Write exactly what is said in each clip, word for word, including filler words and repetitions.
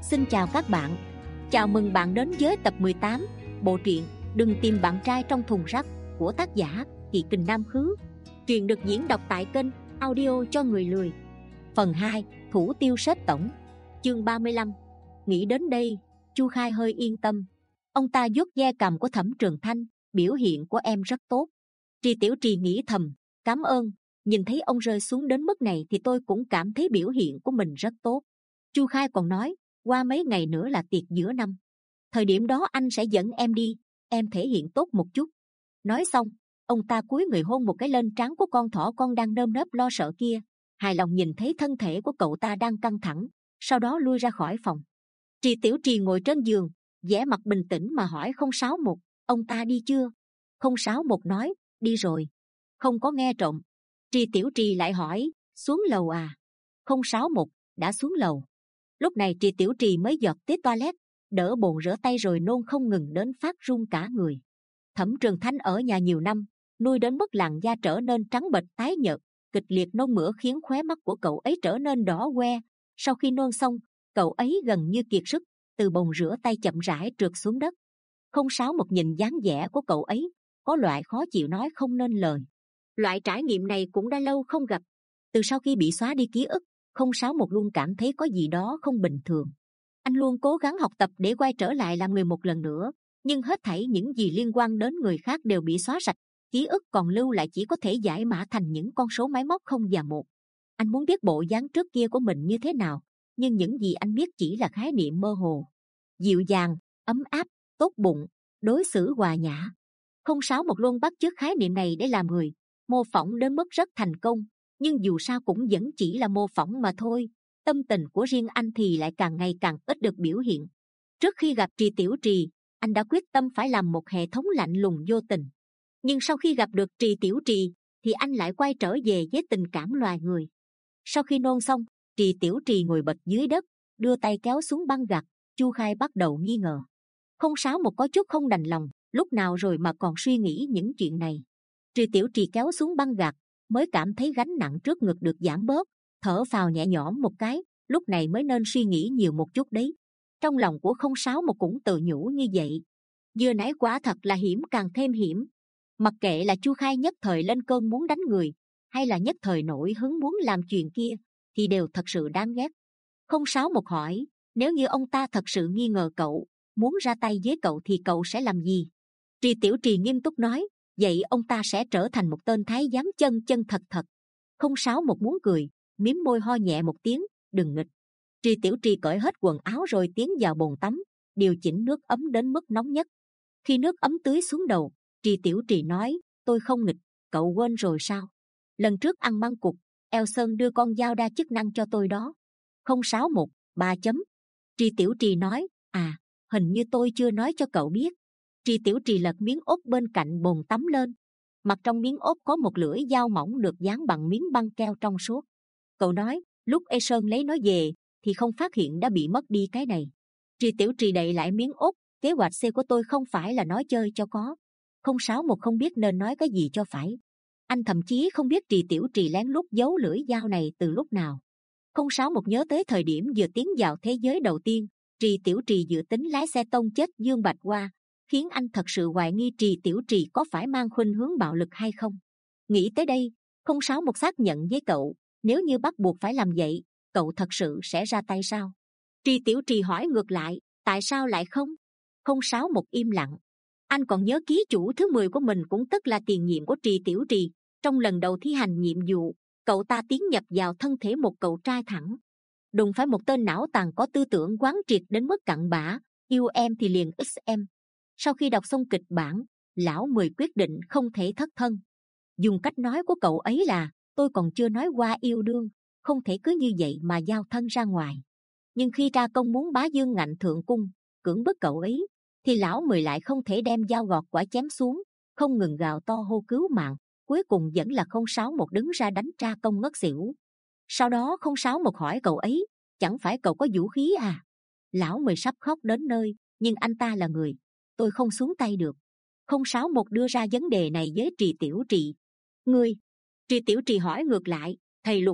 Xin chào các bạn. Chào mừng bạn đến với tập mười tám bộ truyện Đừng tìm bạn trai trong thùng rác của tác giả Thị Kình Nam Khứ. Truyện được diễn đọc tại kênh Audio cho người lười. Phần hai, Thủ tiêu sếp tổng. Chương ba mươi lăm. Nghĩ đến đây, Chu Khai hơi yên tâm. Ông ta vuốt ve cằm của Thẩm Trường Thanh, biểu hiện của em rất tốt. Trì Tiểu Trì nghĩ thầm, cảm ơn. Nhìn thấy ông rơi xuống đến mức này thì tôi cũng cảm thấy biểu hiện của mình rất tốt. Chu Khai còn nói, qua mấy ngày nữa là tiệc giữa năm. Thời điểm đó anh sẽ dẫn em đi, em thể hiện tốt một chút. Nói xong, ông ta cúi người hôn một cái lên trán của con thỏ con đang nơm nớp lo sợ kia. Hài lòng nhìn thấy thân thể của cậu ta đang căng thẳng, sau đó lui ra khỏi phòng. Trì Tiểu Trì ngồi trên giường, vẻ mặt bình tĩnh mà hỏi không sáu một, ông ta đi chưa? Không sáu một nói, đi rồi. Không có nghe trộm. Trì Tiểu Trì lại hỏi, xuống lầu à? Không sáu một, đã xuống lầu. Lúc này Trì Tiểu Trì mới giọt tới toilet, đỡ bồn rửa tay rồi nôn không ngừng đến phát run cả người. Thẩm Trường Thanh ở nhà nhiều năm, nuôi đến mức làn da trở nên trắng bệch tái nhợt, kịch liệt nôn mửa khiến khóe mắt của cậu ấy trở nên đỏ que. Sau khi nôn xong, cậu ấy gần như kiệt sức, từ bồn rửa tay chậm rãi trượt xuống đất. Không sáu một nhìn dáng vẻ của cậu ấy, có loại khó chịu nói không nên lời. Loại trải nghiệm này cũng đã lâu không gặp. Từ sau khi bị xóa đi ký ức, không sáu một luôn cảm thấy có gì đó không bình thường. Anh luôn cố gắng học tập để quay trở lại làm người một lần nữa, nhưng hết thảy những gì liên quan đến người khác đều bị xóa sạch. Ký ức còn lưu lại chỉ có thể giải mã thành những con số máy móc không và một. Anh muốn biết bộ dáng trước kia của mình như thế nào, nhưng những gì anh biết chỉ là khái niệm mơ hồ. Dịu dàng, ấm áp, tốt bụng, đối xử hòa nhã. Không sáu một luôn bắt chước khái niệm này để làm người, mô phỏng đến mức rất thành công, nhưng dù sao cũng vẫn chỉ là mô phỏng mà thôi. Tâm tình của riêng anh thì lại càng ngày càng ít được biểu hiện. Trước khi gặp Trì Tiểu Trì, anh đã quyết tâm phải làm một hệ thống lạnh lùng vô tình. Nhưng sau khi gặp được Trì Tiểu Trì, thì anh lại quay trở về với tình cảm loài người. Sau khi nôn xong, Trì Tiểu Trì ngồi bệt dưới đất, đưa tay kéo xuống băng gạc. Chu Khai bắt đầu nghi ngờ. Không sáu một có chút không đành lòng, lúc nào rồi mà còn suy nghĩ những chuyện này. Trì Tiểu Trì kéo xuống băng gạc, mới cảm thấy gánh nặng trước ngực được giảm bớt, thở phào nhẹ nhõm một cái, lúc này mới nên suy nghĩ nhiều một chút đấy. Trong lòng của không sáu một cũng tự nhủ như vậy. Vừa nãy quả thật là hiểm càng thêm hiểm. Mặc kệ là Chu Khai nhất thời lên cơn muốn đánh người, hay là nhất thời nổi hứng muốn làm chuyện kia, thì đều thật sự đáng ghét. Không sáu một hỏi, nếu như ông ta thật sự nghi ngờ cậu, muốn ra tay với cậu thì cậu sẽ làm gì? Trì Tiểu Trì nghiêm túc nói, vậy ông ta sẽ trở thành một tên thái giám chân chân thật thật. Không sáu một muốn cười, mím môi ho nhẹ một tiếng, đừng nghịch. Trì Tiểu Trì cởi hết quần áo rồi tiến vào bồn tắm, điều chỉnh nước ấm đến mức nóng nhất. Khi nước ấm tưới xuống đầu, Trì Tiểu Trì nói, tôi không nghịch, cậu quên rồi sao? Lần trước ăn măng cục, Eo Sơn đưa con dao đa chức năng cho tôi đó. Không sáu một, ba chấm. Trì Tiểu Trì nói, à, hình như tôi chưa nói cho cậu biết. Trì Tiểu Trì lật miếng ốp bên cạnh bồn tắm lên. Mặt trong miếng ốp có một lưỡi dao mỏng được dán bằng miếng băng keo trong suốt. Cậu nói, lúc E Sơn lấy nó về, thì không phát hiện đã bị mất đi cái này. Trì Tiểu Trì đậy lại miếng ốp, kế hoạch C của tôi không phải là nói chơi cho có. Không sáu một không biết nên nói cái gì cho phải. Anh thậm chí không biết Trì Tiểu Trì lén lút giấu lưỡi dao này từ lúc nào. Không sáu một nhớ tới thời điểm vừa tiến vào thế giới đầu tiên, Trì Tiểu Trì dự tính lái xe tông chết Dương Bạch Hoa, khiến anh thật sự hoài nghi Trì Tiểu Trì có phải mang khuynh hướng bạo lực hay không. Nghĩ tới đây, không sáu một xác nhận với cậu, nếu như bắt buộc phải làm vậy, cậu thật sự sẽ ra tay sao? Trì Tiểu Trì hỏi ngược lại, tại sao lại không? Không sáu một im lặng. Anh còn nhớ ký chủ thứ mười của mình cũng tức là tiền nhiệm của Trì Tiểu Trì. Trong lần đầu thi hành nhiệm vụ, cậu ta tiến nhập vào thân thể một cậu trai thẳng, đụng phải một tên não tàn có tư tưởng quán triệt đến mức cặn bã, yêu em thì liền x em. Sau khi đọc xong kịch bản, lão Mười quyết định không thể thất thân. Dùng cách nói của cậu ấy là, tôi còn chưa nói qua yêu đương, không thể cứ như vậy mà giao thân ra ngoài. Nhưng khi tra công muốn bá Dương ngạnh thượng cung, cưỡng bức cậu ấy, thì lão Mười lại không thể đem dao gọt quả chém xuống, không ngừng gào to hô cứu mạng. Cuối cùng vẫn là không sáu một đứng ra đánh tra công ngất xỉu. Sau đó không sáu một hỏi cậu ấy, chẳng phải cậu có vũ khí à? Lão Mười sắp khóc đến nơi, nhưng anh ta là người, tôi không xuống tay được. Không sáu một đưa ra vấn đề này với Trì Tiểu Trì. Ngươi? Trì Tiểu Trì hỏi ngược lại, thầy Lục,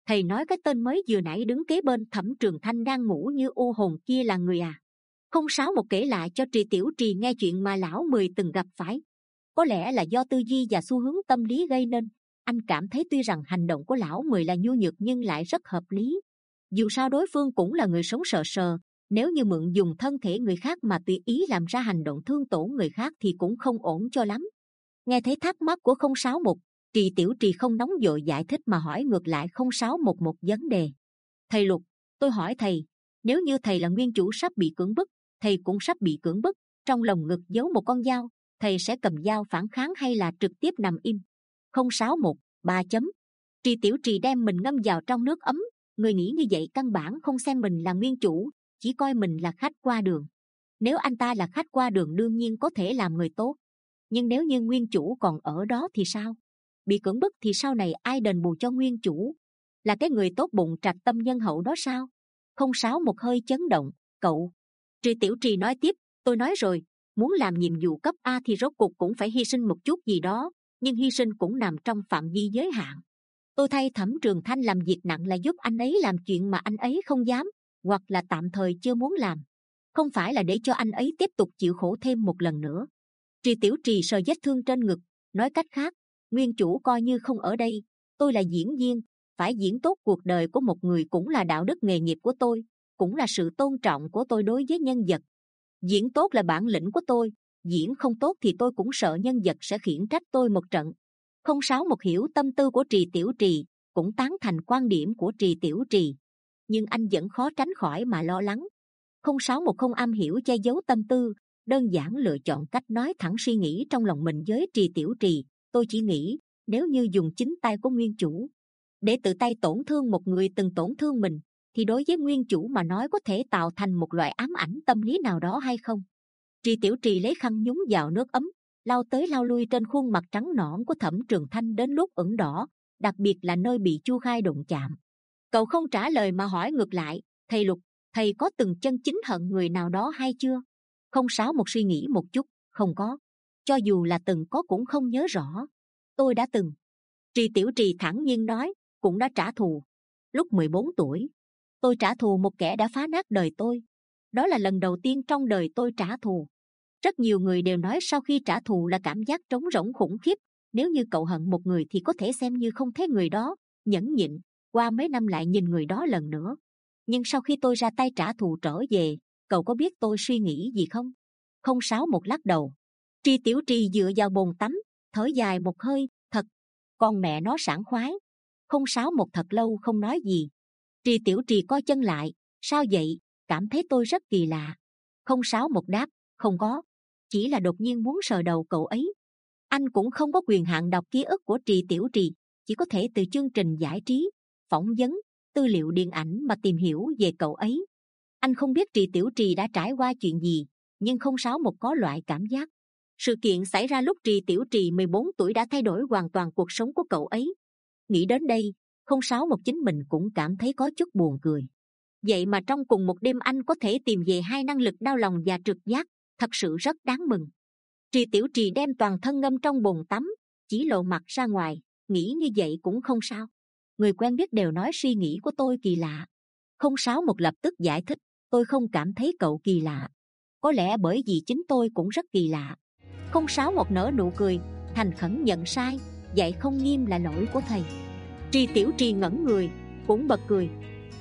Thầy nói cái tên mới vừa nãy đứng kế bên Thẩm Trường Thanh đang ngủ như u hồn kia là người à? Không sáu một kể lại cho Trì Tiểu Trì nghe chuyện mà lão Mười từng gặp phải. Có lẽ là do tư duy và xu hướng tâm lý gây nên, anh cảm thấy tuy rằng hành động của lão Mười là nhu nhược nhưng lại rất hợp lý. Dù sao đối phương cũng là người sống sờ sờ, nếu như mượn dùng thân thể người khác mà tùy ý làm ra hành động thương tổn người khác thì cũng không ổn cho lắm. Nghe thấy thắc mắc của không sáu một, Trì Tiểu Trì không nóng vội giải thích mà hỏi ngược lại không sáu một một vấn đề. Thầy Lục, tôi hỏi thầy, nếu như thầy là nguyên chủ sắp bị cưỡng bức, thầy cũng sắp bị cưỡng bức, trong lồng ngực giấu một con dao, thầy sẽ cầm dao phản kháng hay là trực tiếp nằm im? Không sáu một, ba chấm. Trì Tiểu Trì đem mình ngâm vào trong nước ấm. Người nghĩ như vậy căn bản không xem mình là nguyên chủ, chỉ coi mình là khách qua đường. Nếu anh ta là khách qua đường đương nhiên có thể làm người tốt, nhưng nếu như nguyên chủ còn ở đó thì sao? Bị cưỡng bức thì sau này ai đền bù cho nguyên chủ? Là cái người tốt bụng trạch tâm nhân hậu đó sao? Không sáu một hơi chấn động. Cậu. Trì Tiểu Trì nói tiếp, tôi nói rồi, muốn làm nhiệm vụ cấp A thì rốt cuộc cũng phải hy sinh một chút gì đó, nhưng hy sinh cũng nằm trong phạm vi giới hạn. Tôi thay Thẩm Trường Thanh làm việc nặng là giúp anh ấy làm chuyện mà anh ấy không dám, hoặc là tạm thời chưa muốn làm, không phải là để cho anh ấy tiếp tục chịu khổ thêm một lần nữa. Trì Tiểu Trì sờ vết thương trên ngực, nói cách khác, nguyên chủ coi như không ở đây, tôi là diễn viên, phải diễn tốt cuộc đời của một người cũng là đạo đức nghề nghiệp của tôi, cũng là sự tôn trọng của tôi đối với nhân vật. Diễn tốt là bản lĩnh của tôi, diễn không tốt thì tôi cũng sợ nhân vật sẽ khiển trách tôi một trận. Không sáu một hiểu tâm tư của Trì Tiểu Trì, cũng tán thành quan điểm của Trì Tiểu Trì, nhưng anh vẫn khó tránh khỏi mà lo lắng. Không sáu một không am hiểu che giấu tâm tư, đơn giản lựa chọn cách nói thẳng suy nghĩ trong lòng mình với Trì Tiểu Trì. Tôi chỉ nghĩ nếu như dùng chính tay của nguyên chủ để tự tay tổn thương một người từng tổn thương mình, thì đối với nguyên chủ mà nói có thể tạo thành một loại ám ảnh tâm lý nào đó hay không? Trì Tiểu Trì lấy khăn nhúng vào nước ấm, lau tới lau lui trên khuôn mặt trắng nõn của Thẩm Trường Thanh đến lúc ửng đỏ, đặc biệt là nơi bị Chu Khai đụng chạm. Cậu không trả lời mà hỏi ngược lại, thầy Lục, thầy có từng chân chính hận người nào đó hay chưa? Không sáu một suy nghĩ một chút, không có. Cho dù là từng có cũng không nhớ rõ. Tôi đã từng. Trì Tiểu Trì thẳng nhiên nói, cũng đã trả thù. Lúc mười bốn tuổi, tôi trả thù một kẻ đã phá nát đời tôi. Đó là lần đầu tiên trong đời tôi trả thù. Rất nhiều người đều nói sau khi trả thù là cảm giác trống rỗng khủng khiếp. Nếu như cậu hận một người thì có thể xem như không thấy người đó, nhẫn nhịn, qua mấy năm lại nhìn người đó lần nữa. Nhưng sau khi tôi ra tay trả thù trở về, cậu có biết tôi suy nghĩ gì không? Không sáu một lắc đầu. Trì Tiểu Trì dựa vào bồn tắm, thở dài một hơi, thật, con mẹ nó sảng khoái. Không sáu một thật lâu không nói gì. Trì Tiểu Trì co chân lại, sao vậy, cảm thấy tôi rất kỳ lạ. Không sáu một đáp, không có, chỉ là đột nhiên muốn sờ đầu cậu ấy. Anh cũng không có quyền hạn đọc ký ức của Trì Tiểu Trì, chỉ có thể từ chương trình giải trí, phỏng vấn, tư liệu điện ảnh mà tìm hiểu về cậu ấy. Anh không biết Trì Tiểu Trì đã trải qua chuyện gì, nhưng không sáu một có loại cảm giác sự kiện xảy ra lúc Trì Tiểu Trì mười bốn tuổi đã thay đổi hoàn toàn cuộc sống của cậu ấy. Nghĩ đến đây, không sáu một chính mình cũng cảm thấy có chút buồn cười. Vậy mà trong cùng một đêm anh có thể tìm về hai năng lực đau lòng và trực giác, thật sự rất đáng mừng. Trì Tiểu Trì đem toàn thân ngâm trong bồn tắm, chỉ lộ mặt ra ngoài, nghĩ như vậy cũng không sao. Người quen biết đều nói suy nghĩ của tôi kỳ lạ. Không sáu một lập tức giải thích, tôi không cảm thấy cậu kỳ lạ. Có lẽ bởi vì chính tôi cũng rất kỳ lạ. Không sáu một nở nụ cười, thành khẩn nhận sai, dạy không nghiêm là lỗi của thầy. Trì Tiểu Trì ngẩn người, cũng bật cười.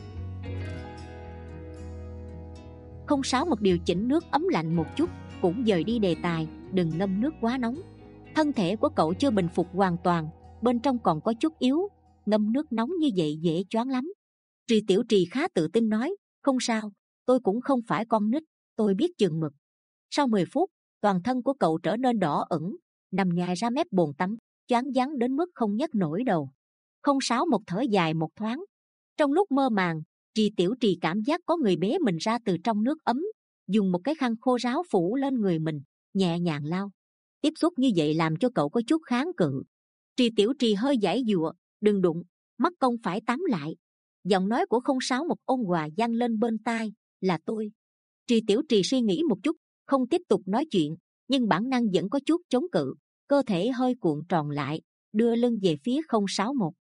Không sáu một điều chỉnh nước ấm lạnh một chút, cũng dời đi đề tài, đừng ngâm nước quá nóng. Thân thể của cậu chưa bình phục hoàn toàn, bên trong còn có chút yếu, ngâm nước nóng như vậy dễ choáng lắm. Trì Tiểu Trì khá tự tin nói, không sao, tôi cũng không phải con nít, tôi biết chừng mực. Sau mười phút, toàn thân của cậu trở nên đỏ ửng, nằm nhài ra mép bồn tắm, choáng váng đến mức không nhấc nổi đầu. Không sáu một thở dài một thoáng. Trong lúc mơ màng, Trì Tiểu Trì cảm giác có người bế mình ra từ trong nước ấm, dùng một cái khăn khô ráo phủ lên người mình, nhẹ nhàng lau. Tiếp xúc như vậy làm cho cậu có chút kháng cự. Trì Tiểu Trì hơi giãy giụa, đừng đụng, mất công phải tắm lại. Giọng nói của không sáu một ôn hòa vang lên bên tai, là tôi. Trì Tiểu Trì suy nghĩ một chút, không tiếp tục nói chuyện, nhưng bản năng vẫn có chút chống cự, cơ thể hơi cuộn tròn lại, đưa lưng về phía không sáu một.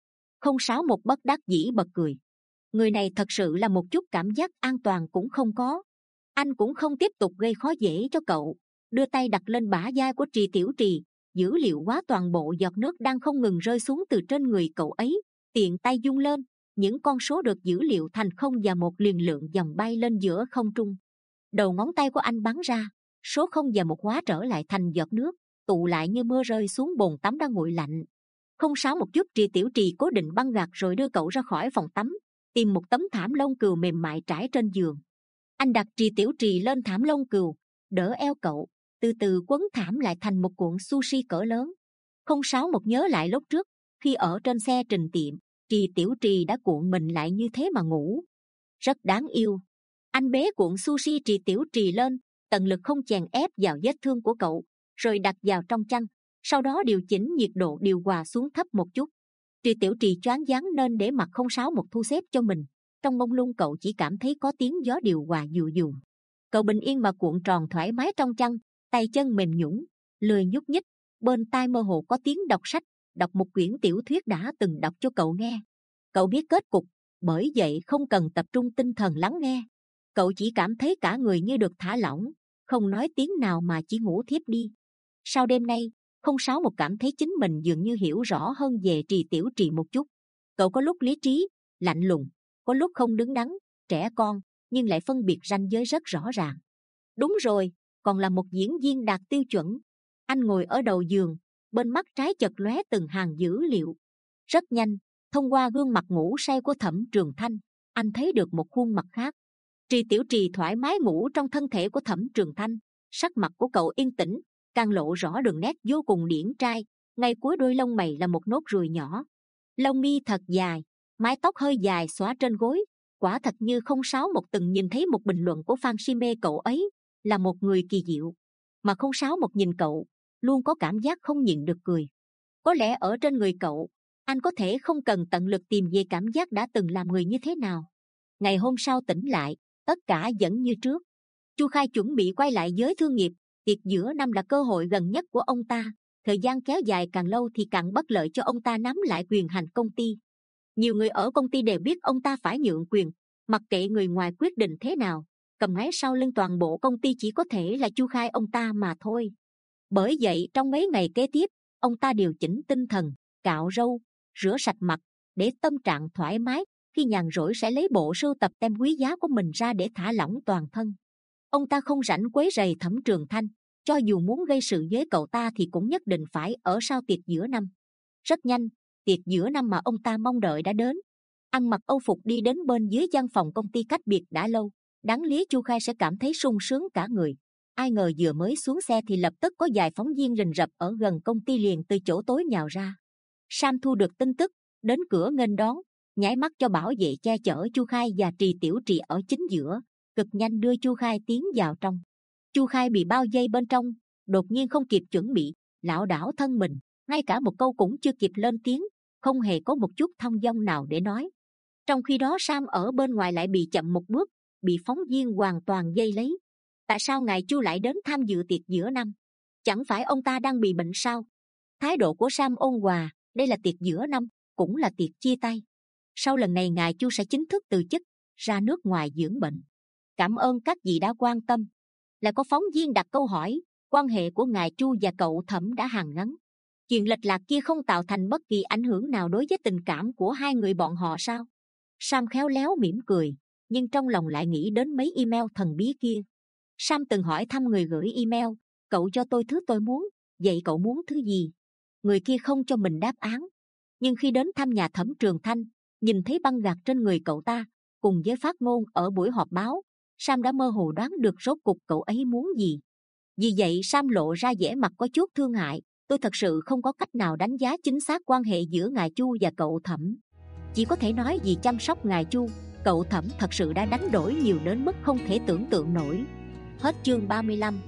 Không sáu một bất đắc dĩ bật cười. Người này thật sự là một chút cảm giác an toàn cũng không có. Anh cũng không tiếp tục gây khó dễ cho cậu, đưa tay đặt lên bả vai của Trì Tiểu Trì, dữ liệu hóa toàn bộ giọt nước đang không ngừng rơi xuống từ trên người cậu ấy, tiện tay dung lên, những con số được dữ liệu thành không và một liền lượng dòng bay lên giữa không trung. Đầu ngón tay của anh bắn ra, số không và một hóa trở lại thành giọt nước, tụ lại như mưa rơi xuống bồn tắm đang nguội lạnh. Không sáu một chút Trì Tiểu Trì cố định băng gạc rồi đưa cậu ra khỏi phòng tắm, tìm một tấm thảm lông cừu mềm mại trải trên giường. Anh đặt Trì Tiểu Trì lên thảm lông cừu, đỡ eo cậu, từ từ quấn thảm lại thành một cuộn sushi cỡ lớn. Không sáu một nhớ lại lúc trước, khi ở trên xe trình tiệm, Trì Tiểu Trì đã cuộn mình lại như thế mà ngủ. Rất đáng yêu. Anh bế cuộn sushi Trì Tiểu Trì lên, tận lực không chèn ép vào vết thương của cậu, rồi đặt vào trong chăn, sau đó điều chỉnh nhiệt độ điều hòa xuống thấp một chút. Trì Tiểu Trì choáng váng nên để mặc không sáu một thu xếp cho mình. Trong mông lung cậu chỉ cảm thấy có tiếng gió điều hòa dụ dụ. Cậu bình yên mà cuộn tròn thoải mái trong chăn, tay chân mềm nhũn, lười nhúc nhích, bên tai mơ hồ có tiếng đọc sách, đọc một quyển tiểu thuyết đã từng đọc cho cậu nghe. Cậu biết kết cục, bởi vậy không cần tập trung tinh thần lắng nghe. Cậu chỉ cảm thấy cả người như được thả lỏng, không nói tiếng nào mà chỉ ngủ thiếp đi. Sau đêm nay, không sáu một cảm thấy chính mình dường như hiểu rõ hơn về Trì Tiểu Trì một chút. Cậu có lúc lý trí, lạnh lùng, có lúc không đứng đắn, trẻ con, nhưng lại phân biệt ranh giới rất rõ ràng. Đúng rồi, còn là một diễn viên đạt tiêu chuẩn. Anh ngồi ở đầu giường, bên mắt trái chợt lóe từng hàng dữ liệu. Rất nhanh, thông qua gương mặt ngủ say của Thẩm Trường Thanh, anh thấy được một khuôn mặt khác. Trì Tiểu Trì thoải mái ngủ trong thân thể của Thẩm Trường Thanh, sắc mặt của cậu yên tĩnh, càng lộ rõ đường nét vô cùng điển trai. Ngay cuối đôi lông mày là một nốt ruồi nhỏ, lông mi thật dài, mái tóc hơi dài xõa trên gối, quả thật như không sáu một từng nhìn thấy một bình luận của fan si mê cậu ấy, là một người kỳ diệu. Mà không sáu một nhìn cậu, luôn có cảm giác không nhịn được cười. Có lẽ ở trên người cậu, anh có thể không cần tận lực tìm về cảm giác đã từng làm người như thế nào. Ngày hôm sau tỉnh lại, tất cả vẫn như trước. Chu Khai chuẩn bị quay lại giới thương nghiệp, tiệc giữa năm là cơ hội gần nhất của ông ta. Thời gian kéo dài càng lâu thì càng bất lợi cho ông ta nắm lại quyền hành công ty. Nhiều người ở công ty đều biết ông ta phải nhượng quyền, mặc kệ người ngoài quyết định thế nào, cầm máy sau lưng toàn bộ công ty chỉ có thể là Chu Khai ông ta mà thôi. Bởi vậy trong mấy ngày kế tiếp, ông ta điều chỉnh tinh thần, cạo râu, rửa sạch mặt, để tâm trạng thoải mái. Khi nhàn rỗi sẽ lấy bộ sưu tập tem quý giá của mình ra để thả lỏng toàn thân. Ông ta không rảnh quấy rầy Thẩm Trường Thanh, cho dù muốn gây sự với cậu ta thì cũng nhất định phải ở sau tiệc giữa năm. Rất nhanh, tiệc giữa năm mà ông ta mong đợi đã đến. Ăn mặc âu phục đi đến bên dưới văn phòng công ty cách biệt đã lâu, đáng lý Chu Khai sẽ cảm thấy sung sướng cả người. Ai ngờ vừa mới xuống xe thì lập tức có vài phóng viên rình rập ở gần công ty liền từ chỗ tối nhào ra. Sam thu được tin tức, đến cửa nghênh đón, nháy mắt cho bảo vệ che chở Chu Khai và Trì Tiểu Trì ở chính giữa, cực nhanh đưa Chu Khai tiến vào trong. Chu Khai bị bao vây bên trong, đột nhiên không kịp chuẩn bị, lảo đảo thân mình, ngay cả một câu cũng chưa kịp lên tiếng, không hề có một chút thông dong nào để nói. Trong khi đó Sam ở bên ngoài lại bị chậm một bước, bị phóng viên hoàn toàn dây lấy. Tại sao ngài Chu lại đến tham dự tiệc giữa năm? Chẳng phải ông ta đang bị bệnh sao? Thái độ của Sam ôn hòa, đây là tiệc giữa năm, cũng là tiệc chia tay. Sau lần này ngài Chu sẽ chính thức từ chức, ra nước ngoài dưỡng bệnh. Cảm ơn các vị đã quan tâm. Lại có phóng viên đặt câu hỏi, quan hệ của ngài Chu và cậu Thẩm đã hàn gắn. Chuyện lệch lạc kia không tạo thành bất kỳ ảnh hưởng nào đối với tình cảm của hai người bọn họ sao? Sam khéo léo mỉm cười, nhưng trong lòng lại nghĩ đến mấy email thần bí kia. Sam từng hỏi thăm người gửi email, cậu cho tôi thứ tôi muốn, vậy cậu muốn thứ gì? Người kia không cho mình đáp án. Nhưng khi đến thăm nhà Thẩm Trường Thanh, nhìn thấy băng gạc trên người cậu ta, cùng với phát ngôn ở buổi họp báo, Sam đã mơ hồ đoán được rốt cục cậu ấy muốn gì. Vì vậy Sam lộ ra vẻ mặt có chút thương hại. Tôi thật sự không có cách nào đánh giá chính xác quan hệ giữa ngài Chu và cậu Thẩm. Chỉ có thể nói vì chăm sóc ngài Chu, cậu Thẩm thật sự đã đánh đổi nhiều đến mức không thể tưởng tượng nổi. Hết chương ba mươi lăm.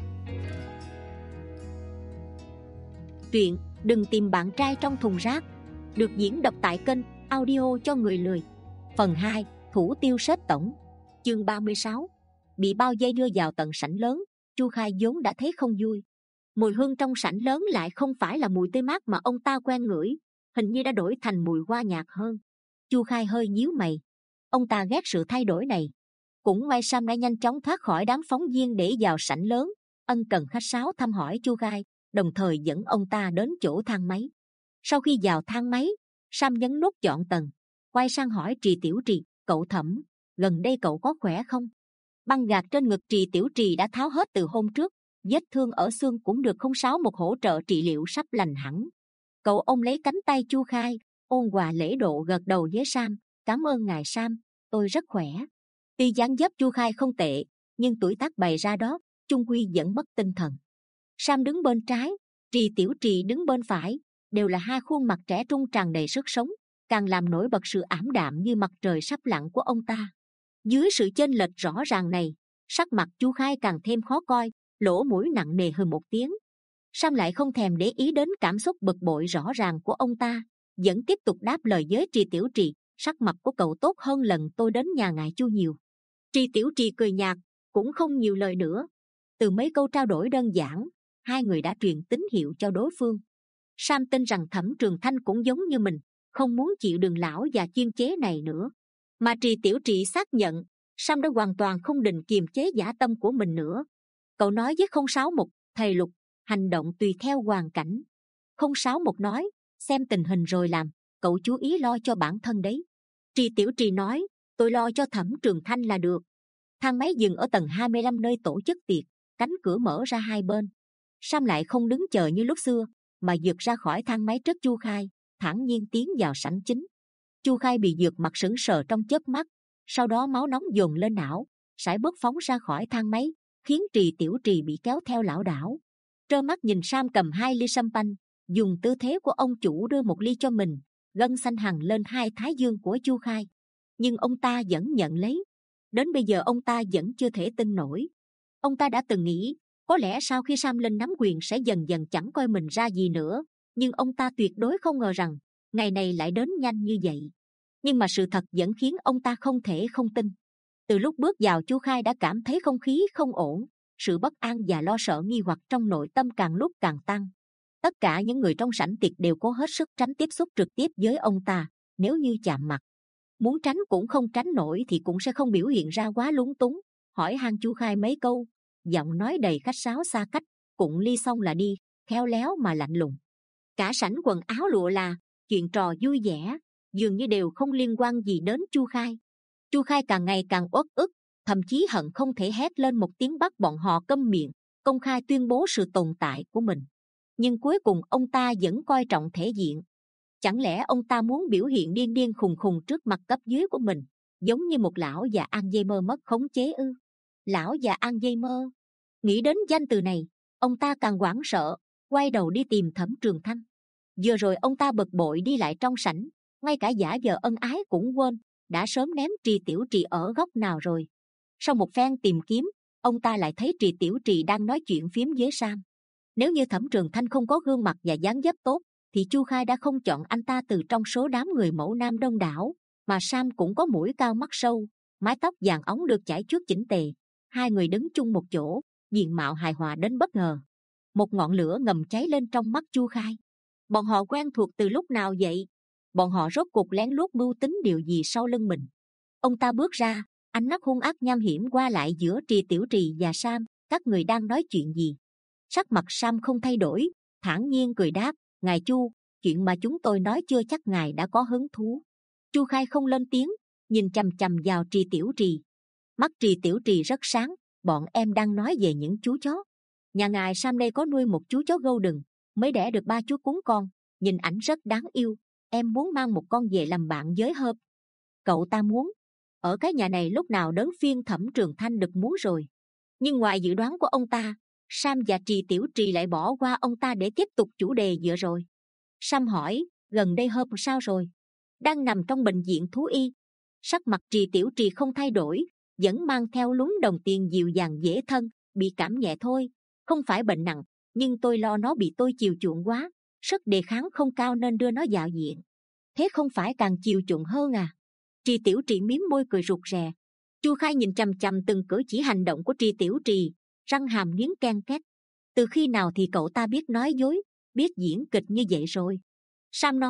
Truyện Đừng Tìm Bạn Trai Trong Thùng Rác được diễn đọc tại kênh Audio Cho Người Lười. Phần hai, Thủ Tiêu Sếp Tổng. Chương ba mươi sáu. Bị bao vây đưa vào tận sảnh lớn, Chu Khai vốn đã thấy không vui. Mùi hương trong sảnh lớn lại không phải là mùi tươi mát mà ông ta quen ngửi. hình như đã đổi thành mùi hoa nhạt hơn. Chu Khai hơi nhíu mày. Ông ta ghét sự thay đổi này. Cũng may Sam đã nhanh chóng thoát khỏi đám phóng viên để vào sảnh lớn, ân cần khách sáo thăm hỏi Chu Khai, đồng thời dẫn ông ta đến chỗ thang máy. Sau khi vào thang máy, Sam nhấn nút chọn tầng, quay sang hỏi Trì Tiểu Trì, cậu Thẩm, gần đây cậu có khỏe không? Băng gạc trên ngực Trì Tiểu Trì đã tháo hết từ hôm trước, vết thương ở xương cũng được không sáu một hỗ trợ trị liệu sắp lành hẳn. Cậu ôm lấy cánh tay Chu Khai, ôn hòa lễ độ gật đầu với Sam, cảm ơn ngài Sam, tôi rất khỏe. Tuy dáng dấp Chu Khai không tệ, nhưng tuổi tác bày ra đó, chung quy vẫn mất tinh thần. Sam đứng bên trái, Trì Tiểu Trì đứng bên phải, đều là hai khuôn mặt trẻ trung tràn đầy sức sống, càng làm nổi bật sự ảm đạm như mặt trời sắp lặn của ông ta. Dưới sự chênh lệch rõ ràng này, sắc mặt Chu Khai càng thêm khó coi, lỗ mũi nặng nề hừ một tiếng. Sam lại không thèm để ý đến cảm xúc bực bội rõ ràng của ông ta, vẫn tiếp tục đáp lời với Trì Tiểu Trì, sắc mặt của cậu tốt hơn lần tôi đến nhà ngài Chu nhiều. Trì Tiểu Trì cười nhạt, cũng không nhiều lời nữa. Từ mấy câu trao đổi đơn giản, hai người đã truyền tín hiệu cho đối phương. Sam tin rằng Thẩm Trường Thanh cũng giống như mình, không muốn chịu đường lão già chuyên chế này nữa. Mà Trì Tiểu Trì xác nhận, Sam đã hoàn toàn không định kiềm chế dã tâm của mình nữa. Cậu nói với không sáu một, thầy Lục, hành động tùy theo hoàn cảnh. Không sáu một nói, xem tình hình rồi làm, cậu chú ý lo cho bản thân đấy. Trì Tiểu Trì nói, tôi lo cho Thẩm Trường Thanh là được. Thang máy dừng ở tầng hai mươi lăm nơi tổ chức tiệc, cánh cửa mở ra hai bên. Sam lại không đứng chờ như lúc xưa, mà vượt ra khỏi thang máy trước Chu Khai, thản nhiên tiến vào sảnh chính. Chu Khai bị vượt mặt sững sờ trong chớp mắt, sau đó máu nóng dồn lên não, sải bước phóng ra khỏi thang máy, khiến Trì Tiểu Trì bị kéo theo lảo đảo. Trơ mắt nhìn Sam cầm hai ly champagne, dùng tư thế của ông chủ đưa một ly cho mình, gân xanh hằn lên hai thái dương của Chu Khai. Nhưng ông ta vẫn nhận lấy. Đến bây giờ ông ta vẫn chưa thể tin nổi. Ông ta đã từng nghĩ, có lẽ sau khi Sam lên nắm quyền sẽ dần dần chẳng coi mình ra gì nữa, nhưng ông ta tuyệt đối không ngờ rằng ngày này lại đến nhanh như vậy. Nhưng mà sự thật vẫn khiến ông ta không thể không tin. Từ lúc bước vào, Chu Khai đã cảm thấy không khí không ổn, sự bất an và lo sợ nghi hoặc trong nội tâm càng lúc càng tăng. Tất cả những người trong sảnh tiệc đều cố hết sức tránh tiếp xúc trực tiếp với ông ta. Nếu như chạm mặt, muốn tránh cũng không tránh nổi thì cũng sẽ không biểu hiện ra quá lúng túng. Hỏi han Chu Khai mấy câu, giọng nói đầy khách sáo xa cách, cụng ly xong là đi, khéo léo mà lạnh lùng. Cả sảnh quần áo lụa là, chuyện trò vui vẻ, dường như đều không liên quan gì đến Chu Khai. Chu Khai càng ngày càng uất ức, thậm chí hận không thể hét lên một tiếng bắt bọn họ câm miệng, công khai tuyên bố sự tồn tại của mình. Nhưng cuối cùng ông ta vẫn coi trọng thể diện. Chẳng lẽ ông ta muốn biểu hiện điên điên khùng khùng trước mặt cấp dưới của mình, giống như một lão già Alzheimer mất khống chế ư? Lão già Alzheimer. Nghĩ đến danh từ này, ông ta càng hoảng sợ, quay đầu đi tìm Thẩm Trường Thanh. Vừa rồi ông ta bực bội đi lại trong sảnh, ngay cả giả vờ ân ái cũng quên, đã sớm ném Trì Tiểu Trì ở góc nào rồi. Sau một phen tìm kiếm, ông ta lại thấy Trì Tiểu Trì đang nói chuyện phiếm với Sam. Nếu như Thẩm Trường Thanh không có gương mặt và dáng dấp tốt, thì Chu Khai đã không chọn anh ta từ trong số đám người mẫu nam đông đảo. Mà Sam cũng có mũi cao mắt sâu, mái tóc vàng óng được chải chuốt chỉnh tề. Hai người đứng chung một chỗ, diện mạo hài hòa đến bất ngờ. Một ngọn lửa ngầm cháy lên trong mắt Chu Khai. Bọn họ quen thuộc từ lúc nào vậy? Bọn họ rốt cuộc lén lút mưu tính điều gì sau lưng mình? Ông ta bước ra, ánh mắt hung ác nham hiểm qua lại giữa Trì Tiểu Trì và Sam. Các người đang nói chuyện gì? Sắc mặt Sam không thay đổi, thản nhiên cười đáp, ngài Chu, chuyện mà chúng tôi nói chưa chắc ngài đã có hứng thú. Chu Khai không lên tiếng, nhìn chằm chằm vào Trì Tiểu Trì. Mắt Trì Tiểu Trì rất sáng, bọn em đang nói về những chú chó. Nhà ngài Sam đây có nuôi một chú chó Golden, mới đẻ được ba chú cún con, nhìn ảnh rất đáng yêu. Em muốn mang một con về làm bạn với Hợp. Cậu ta muốn. Ở cái nhà này lúc nào đến phiên Thẩm Trường Thanh được muốn rồi. Nhưng ngoài dự đoán của ông ta, Sam và Trì Tiểu Trì lại bỏ qua ông ta để tiếp tục chủ đề vừa rồi. Sam hỏi, gần đây Hợp sao rồi? Đang nằm trong bệnh viện thú y. Sắc mặt Trì Tiểu Trì không thay đổi, vẫn mang theo lúm đồng tiền dịu dàng dễ thân, bị cảm nhẹ thôi, không phải bệnh nặng, nhưng tôi lo nó bị tôi chiều chuộng quá, sức đề kháng không cao nên đưa nó vào viện. Thế không phải càng chiều chuộng hơn à? Trì Tiểu Trì mím môi cười rụt rè. Chu Khai nhìn chằm chằm từng cử chỉ hành động của Trì Tiểu Trì, răng hàm nghiến ken két. Từ khi nào thì cậu ta biết nói dối, biết diễn kịch như vậy rồi? Sam nói,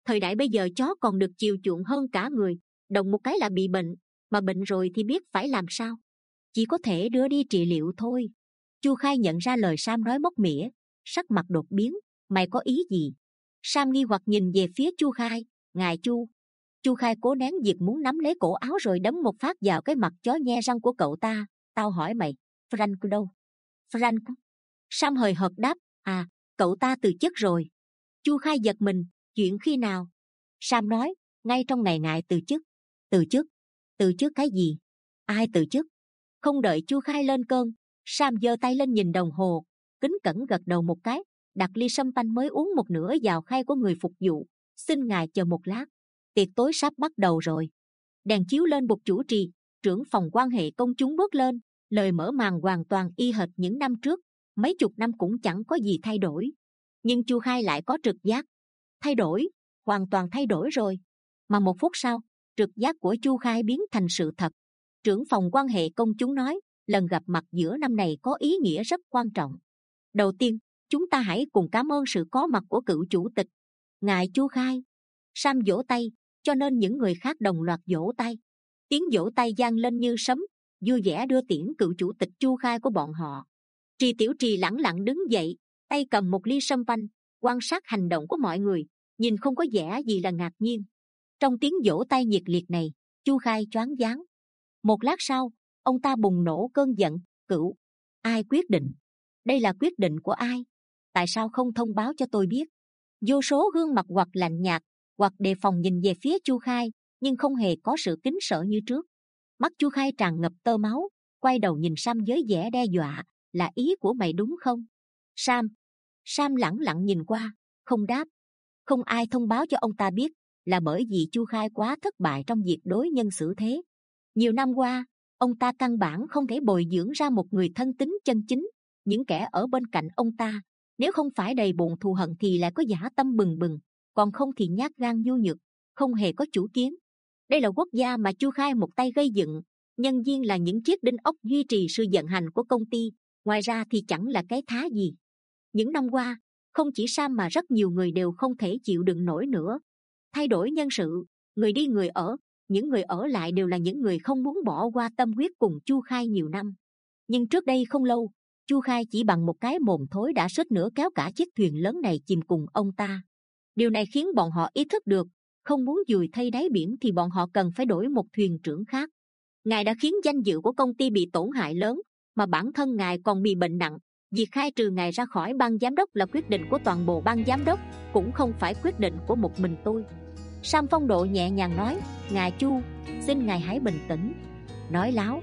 Thời đại bây giờ chó còn được chiều chuộng hơn cả người, động một cái là bị bệnh, mà bệnh rồi thì biết phải làm sao. Chỉ có thể đưa đi trị liệu thôi. Chu Khai nhận ra lời Sam nói móc mỉa, sắc mặt đột biến. Mày có ý gì? Sam nghi hoặc nhìn về phía Chu Khai. Ngài Chu. Chu Khai cố nén việc muốn nắm lấy cổ áo rồi đấm một phát vào cái mặt chó nhe răng của cậu ta. Tao hỏi mày, Frank đâu? Frank? Sam hời hợt đáp. À, cậu ta từ chức rồi. Chu Khai giật mình. Chuyện khi nào? Sam nói, ngay trong ngày ngài từ chức. Từ chức? Từ chức cái gì? Ai từ chức? Không đợi Chu Khai lên cơn, Sam giơ tay lên nhìn đồng hồ, kính cẩn gật đầu một cái, đặt ly sâm panh mới uống một nửa vào khay của người phục vụ. Xin ngài chờ một lát, tiệc tối sắp bắt đầu rồi. Đèn chiếu lên bục chủ trì, trưởng phòng quan hệ công chúng bước lên, lời mở màn hoàn toàn y hệt những năm trước, mấy chục năm cũng chẳng có gì thay đổi. Nhưng Chu Khai lại có trực giác, thay đổi, hoàn toàn thay đổi rồi. Mà một phút sau, trực giác của Chu Khai biến thành sự thật. Trưởng phòng quan hệ công chúng nói, lần gặp mặt giữa năm này có ý nghĩa rất quan trọng. Đầu tiên, chúng ta hãy cùng cảm ơn sự có mặt của cựu chủ tịch, ngài Chu Khai. Sam vỗ tay, cho nên những người khác đồng loạt vỗ tay. Tiếng vỗ tay vang lên như sấm, vui vẻ đưa tiễn cựu chủ tịch Chu Khai của bọn họ. Trì Tiểu Trì lẳng lặng đứng dậy, tay cầm một ly sâm panh, quan sát hành động của mọi người, nhìn không có vẻ gì là ngạc nhiên. Trong tiếng vỗ tay nhiệt liệt này, Chu Khai choáng váng. Một lát sau, ông ta bùng nổ cơn giận. Cựu, ai quyết định? Đây là quyết định của ai? Tại sao không thông báo cho tôi biết? Vô số gương mặt hoặc lạnh nhạt, hoặc đề phòng nhìn về phía Chu Khai, nhưng không hề có sự kính sợ như trước. Mắt Chu Khai tràn ngập tơ máu, quay đầu nhìn Sam với vẻ đe dọa. Là ý của mày đúng không? Sam. Sam lẳng lặng nhìn qua, không đáp. Không ai thông báo cho ông ta biết, là bởi vì Chu Khai quá thất bại trong việc đối nhân xử thế. Nhiều năm qua, ông ta căn bản không thể bồi dưỡng ra một người thân tín chân chính. Những kẻ ở bên cạnh ông ta, nếu không phải đầy bụng thù hận thì lại có dã tâm bừng bừng, còn không thì nhát gan nhu nhược, không hề có chủ kiến. Đây là quốc gia mà Chu Khai một tay gây dựng, nhân viên là những chiếc đinh ốc duy trì sự vận hành của công ty, ngoài ra thì chẳng là cái thá gì. Những năm qua, không chỉ Sam mà rất nhiều người đều không thể chịu đựng nổi nữa. Thay đổi nhân sự, người đi người ở, những người ở lại đều là những người không muốn bỏ qua tâm huyết cùng Chu Khai nhiều năm. Nhưng trước đây không lâu, Chu Khai chỉ bằng một cái mồm thối đã suýt nữa kéo cả chiếc thuyền lớn này chìm cùng ông ta. Điều này khiến bọn họ ý thức được, không muốn dùi thay đáy biển thì bọn họ cần phải đổi một thuyền trưởng khác. Ngài đã khiến danh dự của công ty bị tổn hại lớn, mà bản thân ngài còn bị bệnh nặng. Việc khai trừ ngài ra khỏi ban giám đốc là quyết định của toàn bộ ban giám đốc, cũng không phải quyết định của một mình tôi. Sam phong độ nhẹ nhàng nói, ngài Chu, xin ngài hãy bình tĩnh. Nói láo.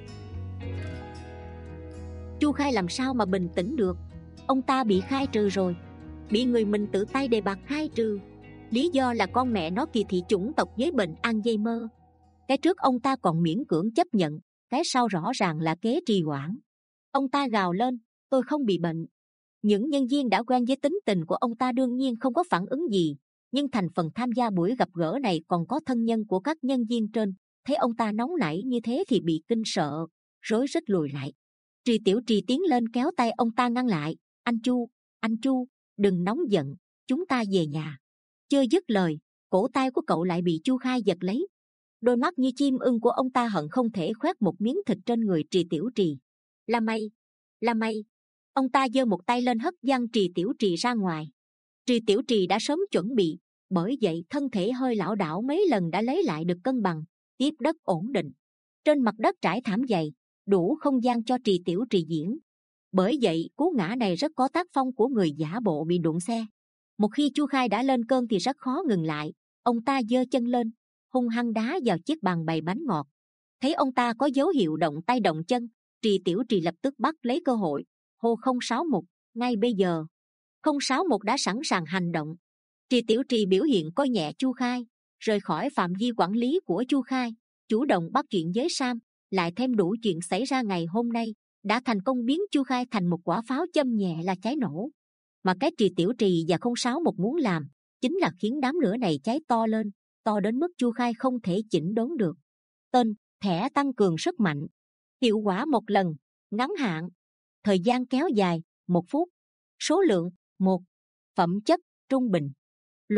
Chu Khai làm sao mà bình tĩnh được? Ông ta bị khai trừ rồi, bị người mình tự tay đề bạt khai trừ. Lý do là con mẹ nó kỳ thị chủng tộc với bệnh Alzheimer. Cái trước ông ta còn miễn cưỡng chấp nhận, cái sau rõ ràng là kế trì hoãn. Ông ta gào lên, tôi không bị bệnh. Những nhân viên đã quen với tính tình của ông ta đương nhiên không có phản ứng gì, nhưng thành phần tham gia buổi gặp gỡ này còn có thân nhân của các nhân viên trên. Thấy ông ta nóng nảy như thế thì bị kinh sợ, rối rít lùi lại. Trì Tiểu Trì tiến lên kéo tay ông ta ngăn lại. Anh Chu, anh Chu, đừng nóng giận, chúng ta về nhà. Chưa dứt lời, cổ tay của cậu lại bị Chu Khai giật lấy. Đôi mắt như chim ưng của ông ta hận không thể khoét một miếng thịt trên người Trì Tiểu Trì. Là mày, là mày. Ông ta giơ một tay lên hất văng Trì Tiểu Trì ra ngoài. Trì Tiểu Trì đã sớm chuẩn bị, bởi vậy thân thể hơi lảo đảo mấy lần đã lấy lại được cân bằng, tiếp đất ổn định. Trên mặt đất trải thảm dày, đủ không gian cho Trì Tiểu Trì diễn. Bởi vậy cú ngã này rất có tác phong của người giả bộ bị đụng xe. Một khi Chu Khai đã lên cơn thì rất khó ngừng lại. Ông ta giơ chân lên, hung hăng đá vào chiếc bàn bày bánh ngọt. Thấy ông ta có dấu hiệu động tay động chân, Trì Tiểu Trì lập tức bắt lấy cơ hội, hô không sáu một ngay bây giờ. Không sáu một đã sẵn sàng hành động. Trì Tiểu Trì biểu hiện coi nhẹ Chu Khai, rời khỏi phạm vi quản lý của Chu Khai, chủ động bắt chuyện với Sam, lại thêm đủ chuyện xảy ra ngày hôm nay, đã thành công biến Chu Khai thành một quả pháo châm nhẹ là cháy nổ. Mà cái Trì Tiểu Trì và không sáu một muốn làm chính là khiến đám lửa này cháy to lên, to đến mức Chu Khai không thể chỉnh đốn được. Tên: thẻ tăng cường sức mạnh. Hiệu quả một lần, ngắn hạn. Thời gian kéo dài một phút. Số lượng một. Phẩm chất: trung bình. Loại: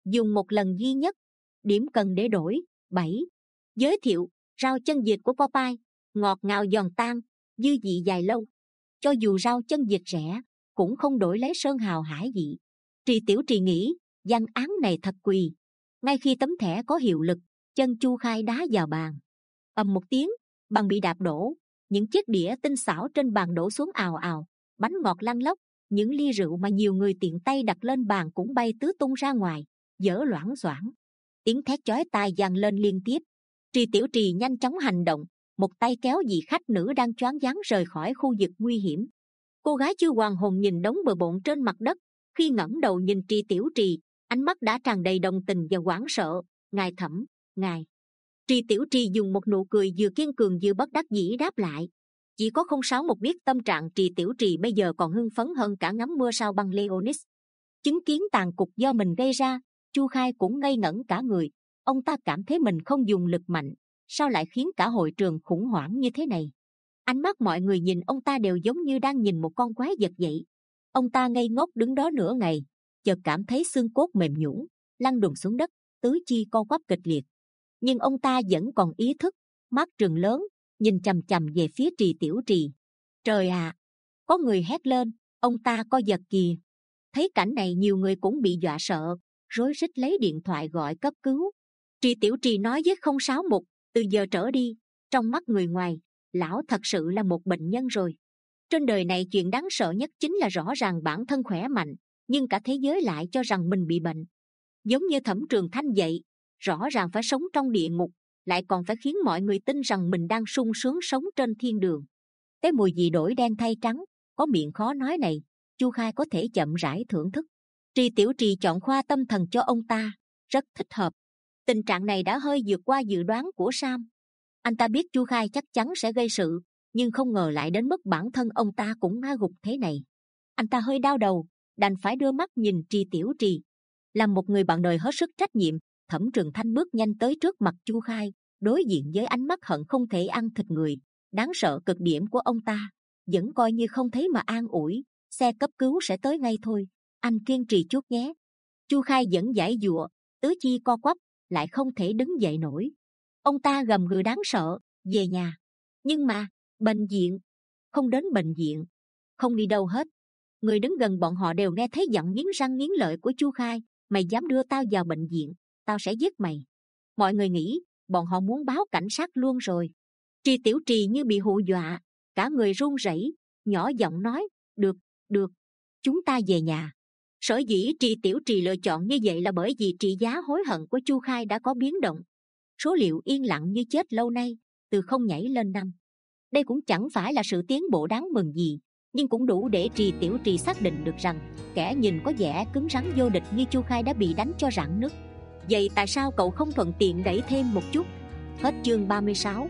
dùng một lần duy nhất. Điểm cần để đổi. bảy. Giới thiệu, rau chân vịt của Popeye, ngọt ngào giòn tan, dư vị dài lâu. Cho dù rau chân vịt rẻ, cũng không đổi lấy sơn hào hải vị. Trì Tiểu Trì nghĩ, văn án này thật quỳ. Ngay khi tấm thẻ có hiệu lực, chân Chu Khai đá vào bàn. Ầm một tiếng, bàn bị đạp đổ, những chiếc đĩa tinh xảo trên bàn đổ xuống ào ào, bánh ngọt lăn lóc, những ly rượu mà nhiều người tiện tay đặt lên bàn cũng bay tứ tung ra ngoài, dở loảng xoảng. Tiếng thét chói tai vang lên liên tiếp. Trì Tiểu Trì nhanh chóng hành động, một tay kéo vị khách nữ đang choáng váng rời khỏi khu vực nguy hiểm. Cô gái chưa hoàn hồn nhìn đống bừa bộn trên mặt đất, khi ngẩng đầu nhìn Trì Tiểu Trì, ánh mắt đã tràn đầy đồng tình và hoảng sợ. Ngài Thẩm, ngài. Trì Tiểu Trì dùng một nụ cười vừa kiên cường vừa bất đắc dĩ đáp lại. Chỉ có không sáu một biết tâm trạng Trì Tiểu Trì bây giờ còn hưng phấn hơn cả ngắm mưa sao băng Leonis. Chứng kiến tàn cục do mình gây ra, Chu Khai cũng ngây ngẩn cả người. Ông ta cảm thấy mình không dùng lực mạnh, sao lại khiến cả hội trường khủng hoảng như thế này. Ánh mắt mọi người nhìn ông ta đều giống như đang nhìn một con quái vật vậy. Ông ta ngây ngốc đứng đó nửa ngày, chợt cảm thấy xương cốt mềm nhũn, lăn đùng xuống đất, tứ chi co quắp kịch liệt. Nhưng ông ta vẫn còn ý thức, mắt trừng lớn, nhìn chằm chằm về phía Trì Tiểu Trì. Trời à! Có người hét lên, ông ta co giật kìa. Thấy cảnh này nhiều người cũng bị dọa sợ, rối rít lấy điện thoại gọi cấp cứu. Trì Tiểu Trì nói với không sáu một, từ giờ trở đi, trong mắt người ngoài, lão thật sự là một bệnh nhân rồi. Trên đời này chuyện đáng sợ nhất chính là rõ ràng bản thân khỏe mạnh, nhưng cả thế giới lại cho rằng mình bị bệnh. Giống như Thẩm Trường Thanh vậy, rõ ràng phải sống trong địa ngục, lại còn phải khiến mọi người tin rằng mình đang sung sướng sống trên thiên đường. Cái mùi gì đổi đen thay trắng, có miệng khó nói này, Chu Khai có thể chậm rãi thưởng thức. Trì Tiểu Trì chọn khoa tâm thần cho ông ta, rất thích hợp. Tình trạng này đã hơi vượt qua dự đoán của Sam. Anh ta biết Chu Khai chắc chắn sẽ gây sự, nhưng không ngờ lại đến mức bản thân ông ta cũng ngã gục thế này. Anh ta hơi đau đầu, đành phải đưa mắt nhìn Trì Tiểu Trì. Làm một người bạn đời hết sức trách nhiệm, Thẩm Trường Thanh bước nhanh tới trước mặt Chu Khai, đối diện với ánh mắt hận không thể ăn thịt người, đáng sợ cực điểm của ông ta, vẫn coi như không thấy mà an ủi. Xe cấp cứu sẽ tới ngay thôi, anh kiên trì chút nhé. Chu Khai vẫn giãy giụa, tứ chi co quắp, lại không thể đứng dậy nổi. Ông ta gầm gừ đáng sợ, về nhà. Nhưng mà, bệnh viện, không đến bệnh viện, không đi đâu hết. Người đứng gần bọn họ đều nghe thấy giọng nghiến răng nghiến lợi của Chu Khai, mày dám đưa tao vào bệnh viện, tao sẽ giết mày. Mọi người nghĩ, bọn họ muốn báo cảnh sát luôn rồi. Trì Tiểu Trì như bị hù dọa, cả người run rẩy, nhỏ giọng nói, được, được, chúng ta về nhà. Sở dĩ Trì Tiểu Trì lựa chọn như vậy là bởi vì trị giá hối hận của Chu Khai đã có biến động. Số liệu yên lặng như chết lâu nay, từ không nhảy lên năm. Đây cũng chẳng phải là sự tiến bộ đáng mừng gì, nhưng cũng đủ để Trì Tiểu Trì xác định được rằng kẻ nhìn có vẻ cứng rắn vô địch như Chu Khai đã bị đánh cho rạn nứt. Vậy tại sao cậu không thuận tiện đẩy thêm một chút? Hết chương ba mươi sáu.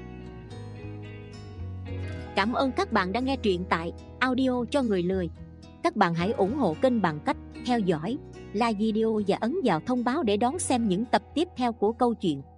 Cảm ơn các bạn đã nghe truyện tại Audio cho người lười. Các bạn hãy ủng hộ kênh bằng cách theo dõi, like video và ấn vào thông báo để đón xem những tập tiếp theo của câu chuyện.